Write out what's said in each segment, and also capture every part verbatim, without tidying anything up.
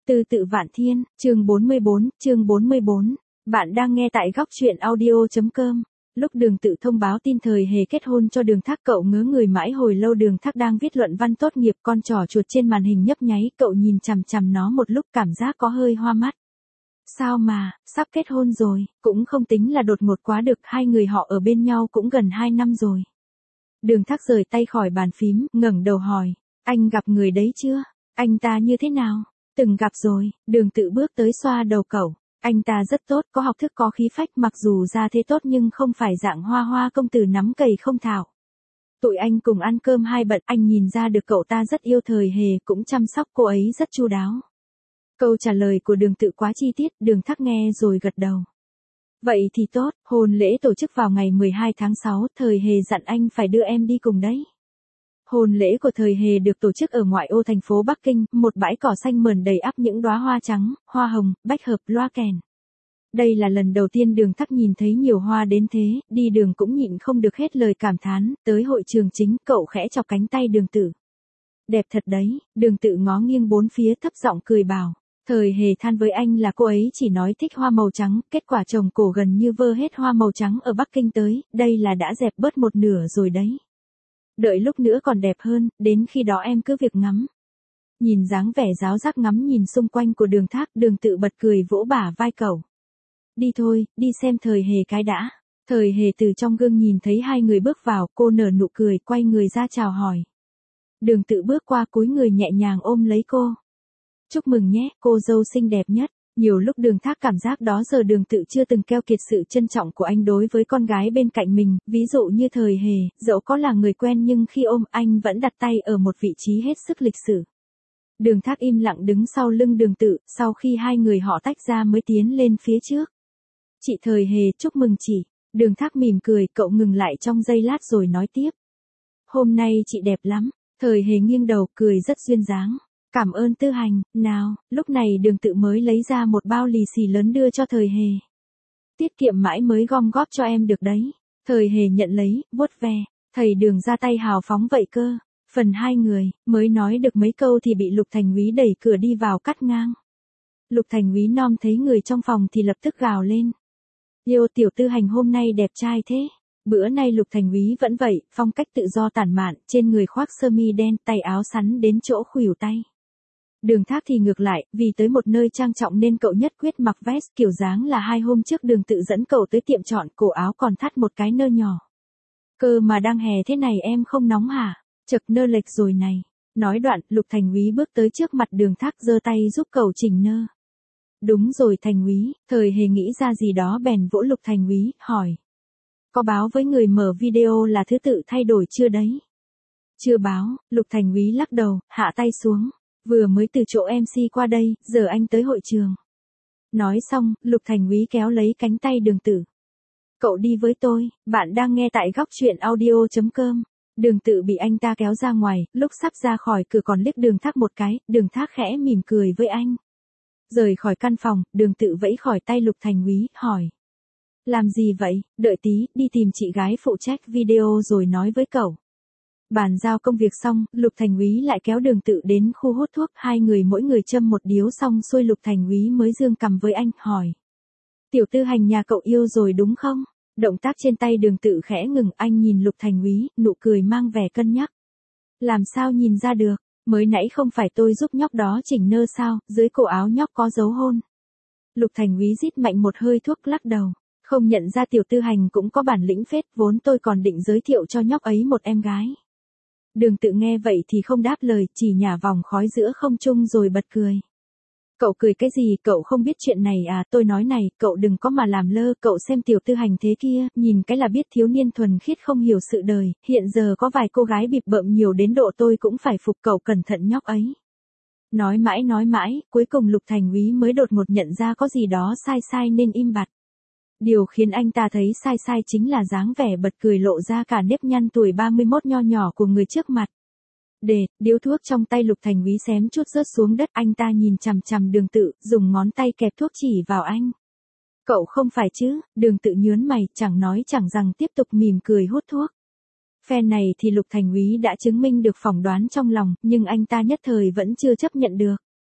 Tư tự vạn thiên, chương bốn mươi bốn, chương bốn mươi bốn. Bạn đang nghe tại góc truyện audio chấm com. Lúc Đường Tự thông báo tin Thời Hề kết hôn cho Đường Thác, cậu ngớ người mãi hồi lâu. Đường Thác đang viết luận văn tốt nghiệp, con trỏ chuột trên màn hình nhấp nháy, cậu nhìn chằm chằm nó một lúc cảm giác có hơi hoa mắt. Sao mà, sắp kết hôn rồi, cũng không tính là đột ngột quá được, hai người họ ở bên nhau cũng gần hai năm rồi. Đường Thác rời tay khỏi bàn phím, ngẩng đầu hỏi, anh gặp người đấy chưa? Anh ta như thế nào? Từng gặp rồi. Đường Tự bước tới xoa đầu cậu. Anh ta rất tốt, có học thức có khí phách, mặc dù ra thế tốt nhưng không phải dạng hoa hoa công tử nắm cầy không thạo. Tụi anh cùng ăn cơm hai bận, anh nhìn ra được cậu ta rất yêu Thời Hề, cũng chăm sóc cô ấy rất chu đáo. Câu trả lời của Đường Tự quá chi tiết, Đường Thác nghe rồi gật đầu. Vậy thì tốt, hôn lễ tổ chức vào ngày mười hai tháng sáu, Thời Hề dặn anh phải đưa em đi cùng đấy. Hôn lễ của Thời Hề được tổ chức ở ngoại ô thành phố Bắc Kinh, một bãi cỏ xanh mờn đầy ắp những đóa hoa trắng, hoa hồng, bách hợp, loa kèn. Đây là lần đầu tiên Đường Thác nhìn thấy nhiều hoa đến thế, đi đường cũng nhịn không được hết lời cảm thán. Tới hội trường chính, cậu khẽ chọc cánh tay Đường Tự. Đẹp thật đấy. Đường Tự ngó nghiêng bốn phía, thấp giọng cười bảo. Thời Hề than với anh là cô ấy chỉ nói thích hoa màu trắng, kết quả chồng cổ gần như vơ hết hoa màu trắng ở Bắc Kinh tới, đây là đã dẹp bớt một nửa rồi đấy. Đợi lúc nữa còn đẹp hơn, đến khi đó em cứ việc ngắm. Nhìn dáng vẻ giáo giác ngắm nhìn xung quanh của Đường Thác, Đường Tự bật cười vỗ bả vai cậu. Đi thôi, đi xem Thời Hề cái đã. Thời Hề từ trong gương nhìn thấy hai người bước vào, cô nở nụ cười, quay người ra chào hỏi. Đường Tự bước qua cúi người nhẹ nhàng ôm lấy cô. Chúc mừng nhé, cô dâu xinh đẹp nhất. Nhiều lúc Đường Thác cảm giác đó giờ Đường Tự chưa từng keo kiệt sự trân trọng của anh đối với con gái bên cạnh mình, ví dụ như Thời Hề, dẫu có là người quen nhưng khi ôm anh vẫn đặt tay ở một vị trí hết sức lịch sử. Đường Thác im lặng đứng sau lưng Đường Tự, sau khi hai người họ tách ra mới tiến lên phía trước. Chị Thời Hề, chúc mừng chị. Đường Thác mỉm cười, cậu ngừng lại trong giây lát rồi nói tiếp. Hôm nay chị đẹp lắm. Thời Hề nghiêng đầu, cười rất duyên dáng. Cảm ơn Tư Hành, nào, lúc này Đường Tự mới lấy ra một bao lì xì lớn đưa cho Thời Hề. Tiết kiệm mãi mới gom góp cho em được đấy. Thời Hề nhận lấy, vuốt ve, thầy Đường ra tay hào phóng vậy cơ. Phần hai người, mới nói được mấy câu thì bị Lục Thành Úy đẩy cửa đi vào cắt ngang. Lục Thành Úy nom thấy người trong phòng thì lập tức gào lên. Yêu tiểu Tư Hành hôm nay đẹp trai thế. Bữa nay Lục Thành Úy vẫn vậy, phong cách tự do tản mạn, trên người khoác sơ mi đen, tay áo sắn đến chỗ khuỷu tay. Đường Thác thì ngược lại, vì tới một nơi trang trọng nên cậu nhất quyết mặc vest kiểu dáng là hai hôm trước Đường Tự dẫn cậu tới tiệm chọn, cổ áo còn thắt một cái nơ nhỏ. Cơ mà đang hè thế này em không nóng hả? Chật nơ lệch rồi này. Nói đoạn, Lục Thành Úy bước tới trước mặt Đường Thác giơ tay giúp cậu chỉnh nơ. Đúng rồi Thành Úy, Thời Hề nghĩ ra gì đó bèn vỗ Lục Thành Úy, hỏi. Có báo với người mở video là thứ tự thay đổi chưa đấy? Chưa báo. Lục Thành Úy lắc đầu, hạ tay xuống. Vừa mới từ chỗ em xê qua đây, giờ anh tới hội trường. Nói xong, Lục Thành Úy kéo lấy cánh tay Đường Tự. Cậu đi với tôi, bạn đang nghe tại góc truyện audio chấm com. Đường Tự bị anh ta kéo ra ngoài, lúc sắp ra khỏi cửa còn liếc Đường Thác một cái, Đường Thác khẽ mỉm cười với anh. Rời khỏi căn phòng, Đường Tự vẫy khỏi tay Lục Thành Úy, hỏi. Làm gì vậy, đợi tí, đi tìm chị gái phụ trách video rồi nói với cậu. Bàn giao công việc xong, Lục Thành Úy lại kéo Đường Tự đến khu hút thuốc, hai người mỗi người châm một điếu xong xuôi Lục Thành Úy mới dương cằm với anh, hỏi. Tiểu Tư Hành nhà cậu yêu rồi đúng không? Động tác trên tay Đường Tự khẽ ngừng, anh nhìn Lục Thành Úy, nụ cười mang vẻ cân nhắc. Làm sao nhìn ra được, mới nãy không phải tôi giúp nhóc đó chỉnh nơ sao, dưới cổ áo nhóc có dấu hôn. Lục Thành Úy rít mạnh một hơi thuốc lắc đầu. Không nhận ra Tiểu Tư Hành cũng có bản lĩnh phết, vốn tôi còn định giới thiệu cho nhóc ấy một em gái. Đường Tự nghe vậy thì không đáp lời, chỉ nhả vòng khói giữa không trung rồi bật cười. Cậu cười cái gì, cậu không biết chuyện này à, tôi nói này, cậu đừng có mà làm lơ, cậu xem Tiểu Tư Hành thế kia, nhìn cái là biết thiếu niên thuần khiết không hiểu sự đời, hiện giờ có vài cô gái bịp bợm nhiều đến độ tôi cũng phải phục, cậu cẩn thận nhóc ấy. Nói mãi nói mãi, cuối cùng Lục Thành Úy mới đột ngột nhận ra có gì đó sai sai nên im bặt. Điều khiến anh ta thấy sai sai chính là dáng vẻ bật cười lộ ra cả nếp nhăn tuổi ba mươi mốt nho nhỏ của người trước mặt. Để, điếu thuốc trong tay Lục Thành Úy xém chút rớt xuống đất, anh ta nhìn chằm chằm Đường Tự, dùng ngón tay kẹp thuốc chỉ vào anh. Cậu không phải chứ? Đường Tự nhớn mày, chẳng nói chẳng rằng tiếp tục mỉm cười hút thuốc. Phe này thì Lục Thành Úy đã chứng minh được phỏng đoán trong lòng, nhưng anh ta nhất thời vẫn chưa chấp nhận được.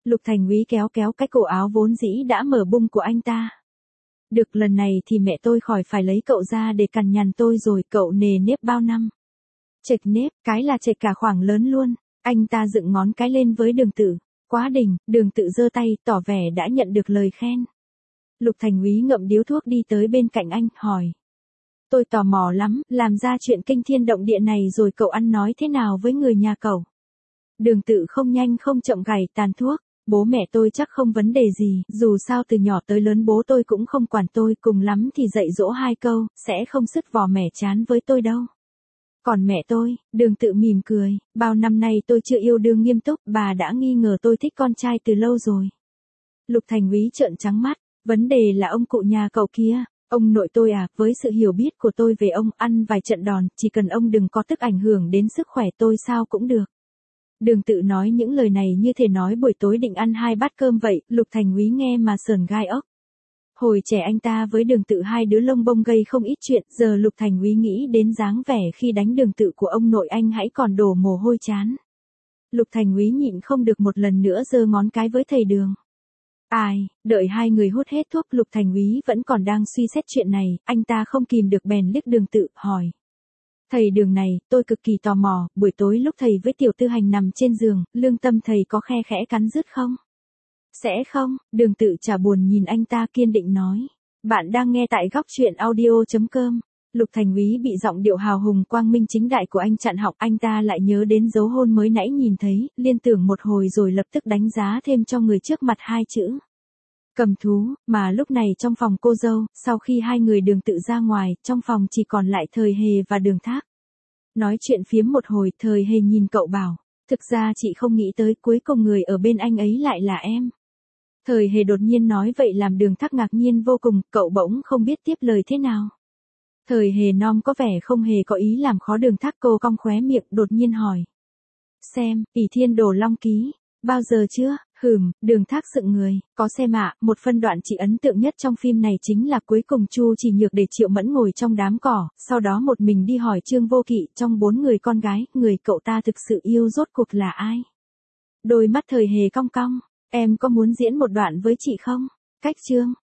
Lục Thành Úy kéo kéo cái cổ áo vốn dĩ đã mở bung của anh ta. Được, lần này thì mẹ tôi khỏi phải lấy cậu ra để cằn nhằn tôi rồi, cậu nề nếp bao năm. Chệch nếp, cái là chệch cả khoảng lớn luôn. Anh ta dựng ngón cái lên với Đường Tự. Quá đỉnh. Đường Tự giơ tay, tỏ vẻ đã nhận được lời khen. Lục Thành Úy ngậm điếu thuốc đi tới bên cạnh anh, hỏi. Tôi tò mò lắm, làm ra chuyện kinh thiên động địa này rồi cậu ăn nói thế nào với người nhà cậu? Đường Tự không nhanh không chậm gảy tàn thuốc. Bố mẹ tôi chắc không vấn đề gì, dù sao từ nhỏ tới lớn bố tôi cũng không quản tôi, cùng lắm thì dạy dỗ hai câu, sẽ không sứt vò mẻ chán với tôi đâu. Còn mẹ tôi, Đường Tự mỉm cười, bao năm nay tôi chưa yêu đương nghiêm túc, bà đã nghi ngờ tôi thích con trai từ lâu rồi. Lục Thành Úy trợn trắng mắt, vấn đề là ông cụ nhà cậu kia, ông nội tôi à, với sự hiểu biết của tôi về ông, ăn vài trận đòn, chỉ cần ông đừng có tức ảnh hưởng đến sức khỏe tôi sao cũng được. Đường Tự nói những lời này như thể nói buổi tối định ăn hai bát cơm vậy, Lục Thành Úy nghe mà sờn gai ốc. Hồi trẻ anh ta với Đường Tự hai đứa lông bông gây không ít chuyện, giờ Lục Thành Úy nghĩ đến dáng vẻ khi đánh Đường Tự của ông nội anh hãy còn đổ mồ hôi chán. Lục Thành Úy nhịn không được một lần nữa giơ ngón cái với thầy Đường. Ai, đợi hai người hút hết thuốc, Lục Thành Úy vẫn còn đang suy xét chuyện này, anh ta không kìm được bèn liếc Đường Tự, hỏi. Thầy Đường này, tôi cực kỳ tò mò, buổi tối lúc thầy với Tiểu Tư Hành nằm trên giường, lương tâm thầy có khe khẽ cắn rứt không? Sẽ không, Đường Tự chả buồn nhìn anh ta, kiên định nói. Bạn đang nghe tại góc truyện audio chấm com. Lục Thành Úy bị giọng điệu hào hùng quang minh chính đại của anh chặn họng, anh ta lại nhớ đến dấu hôn mới nãy nhìn thấy, liên tưởng một hồi rồi lập tức đánh giá thêm cho người trước mặt hai chữ. Cầm thú, mà lúc này trong phòng cô dâu, sau khi hai người Đường Tự ra ngoài, trong phòng chỉ còn lại Thời Hề và Đường Thác. Nói chuyện phiếm một hồi, Thời Hề nhìn cậu bảo, thực ra chị không nghĩ tới cuối cùng người ở bên anh ấy lại là em. Thời Hề đột nhiên nói vậy làm Đường Thác ngạc nhiên vô cùng, cậu bỗng không biết tiếp lời thế nào. Thời Hề nom có vẻ không hề có ý làm khó Đường Thác, cô cong khóe miệng, đột nhiên hỏi. Xem, ỷ thiên đồ long ký, bao giờ chưa? Hừm, Đường Thác sững người, có xem ạ, một phân đoạn chị ấn tượng nhất trong phim này chính là cuối cùng Chu Chỉ Nhược để Triệu Mẫn ngồi trong đám cỏ, sau đó một mình đi hỏi Trương Vô Kỵ, trong bốn người con gái, người cậu ta thực sự yêu rốt cuộc là ai? Đôi mắt Thời Hề cong cong, em có muốn diễn một đoạn với chị không? Cách Trương,